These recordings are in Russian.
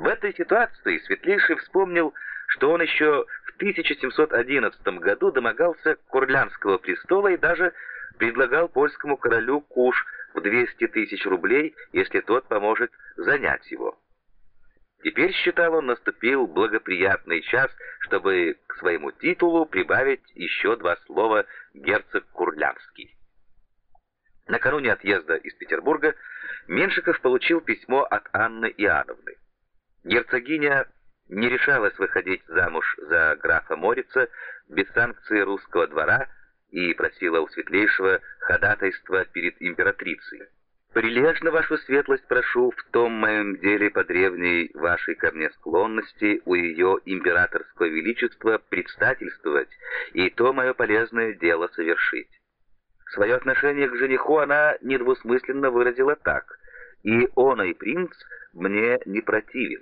этой ситуации Светлейший вспомнил, что он еще в 1711 году домогался Курлянского престола и даже предлагал польскому королю куш в 200 тысяч рублей, если тот поможет занять его. Теперь, считал он, наступил благоприятный час, чтобы к своему титулу прибавить еще два слова «герцог Курлянский». Накануне отъезда из Петербурга Меншиков получил письмо от Анны Иоанновны. Герцогиня не решалась выходить замуж за графа Морица без санкции русского двора и просила у Светлейшего ходатайства перед императрицей. «Прилежно, вашу светлость, прошу в том моем деле по древней вашей ко мне склонности у ее императорского величества предстательствовать и то мое полезное дело совершить». Свое отношение к жениху она недвусмысленно выразила так: «И оный принц мне не противен».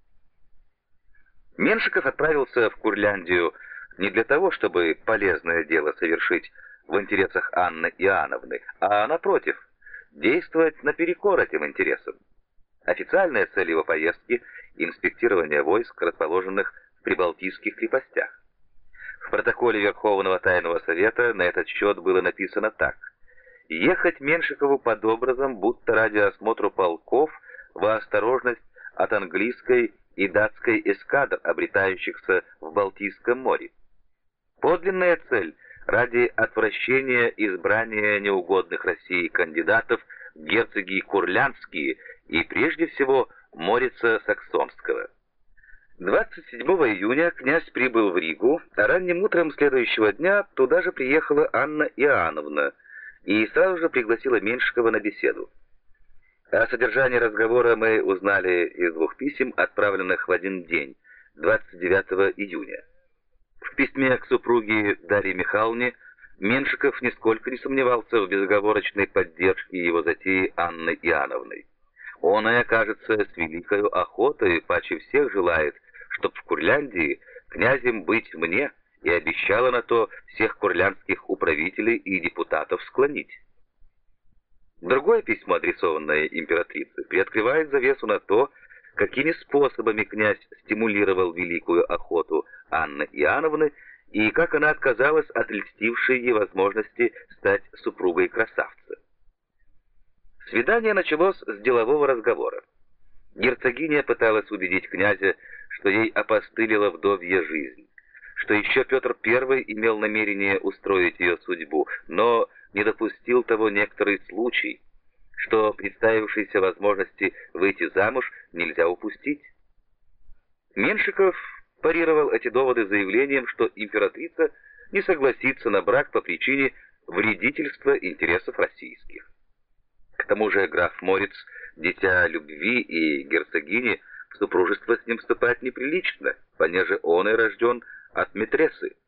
Меншиков отправился в Курляндию не для того, чтобы полезное дело совершить в интересах Анны Иоанновны, а, напротив, действовать наперекор этим интересам. Официальная цель его поездки — инспектирование войск, расположенных в прибалтийских крепостях. В протоколе Верховного Тайного Совета на этот счет было написано так: «Ехать Меншикову под образом, будто ради осмотра полков во осторожность от английской и датской эскадр, обретающихся в Балтийском море. Подлинная цель — ради отвращения избрания неугодных России кандидатов в герцоги Курлянские и прежде всего Морица Саксонского». 27 июня князь прибыл в Ригу, а ранним утром следующего дня туда же приехала Анна Иоанновна и сразу же пригласила Меншикова на беседу. О содержании разговора мы узнали из двух писем, отправленных в один день, 29 июня. В письме к супруге Дарье Михайловне Меншиков нисколько не сомневался в безоговорочной поддержке его затеи Анны Иоанновны. Он, кажется, с великою охотой паче всех желает, чтоб в Курляндии князем быть мне, и обещала на то всех курлянских управителей и депутатов склонить. Другое письмо, адресованное императрице, приоткрывает завесу на то, какими способами князь стимулировал великую охоту Анны Иоанновны и как она отказалась от льстившей ей возможности стать супругой красавца. Свидание началось с делового разговора. Герцогиня пыталась убедить князя, что ей опостылила вдовья жизнь, что еще Петр I имел намерение устроить ее судьбу, но не допустил того некоторый случай, что представившейся возможности выйти замуж нельзя упустить. Меншиков парировал эти доводы заявлением, что императрица не согласится на брак по причине вредительства интересов российских. К тому же граф Мориц — дитя любви, и герцогине в супружество с ним вступать неприлично, понеже он и рожден от митрессы.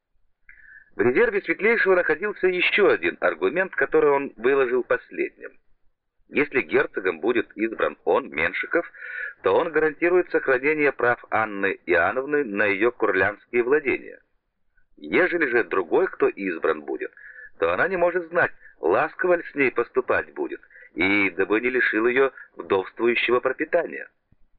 В резерве Светлейшего находился еще один аргумент, который он выложил последним. Если герцогом будет избран он, Меншиков, то он гарантирует сохранение прав Анны Иоанновны на ее курлянские владения. Ежели же другой, кто избран будет, то она не может знать, ласково ли с ней поступать будет, и дабы не лишил ее вдовствующего пропитания.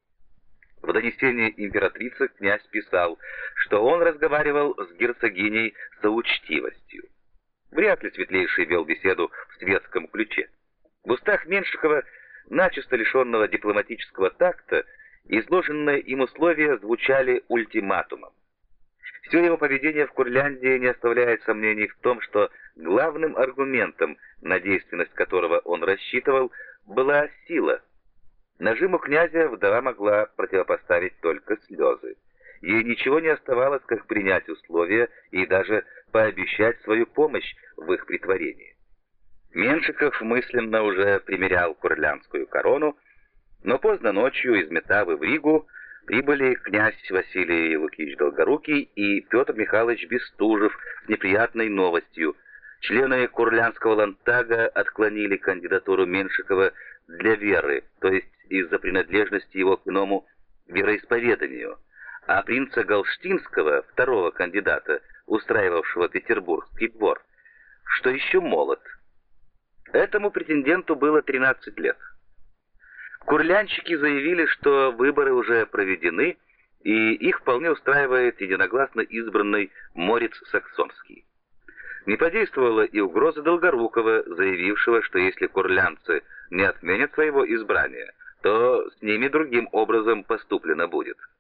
В донесении императрицы князь писал, что он разговаривал с герцогиней со учтивостью. Вряд ли Светлейший вел беседу в светском ключе. В устах Меншикова, начисто лишенного дипломатического такта, изложенные им условия звучали ультиматумом. Все его поведение в Курляндии не оставляет сомнений в том, что главным аргументом, на действенность которого он рассчитывал, была сила. Нажиму князя вдова могла противопоставить только слезы. Ей ничего не оставалось, как принять условия и даже пообещать свою помощь в их претворении. Меншиков мысленно уже примерял курлянскую корону, но поздно ночью из Метавы в Ригу прибыли князь Василий Лукич Долгорукий и Петр Михайлович Бестужев с неприятной новостью. Члены Курлянского ландтага отклонили кандидатуру Меншикова для веры, то есть из-за принадлежности его к иному вероисповеданию, а принца Галштинского, второго кандидата, устраивавшего Петербургский двор, что еще молод. Этому претенденту было 13 лет. Курлянщики заявили, что выборы уже проведены, и их вполне устраивает единогласно избранный Морец Саксонский. Не подействовала и угроза Долгорукова, заявившего, что если курлянцы не отменят своего избрания, то с ними другим образом поступлено будет.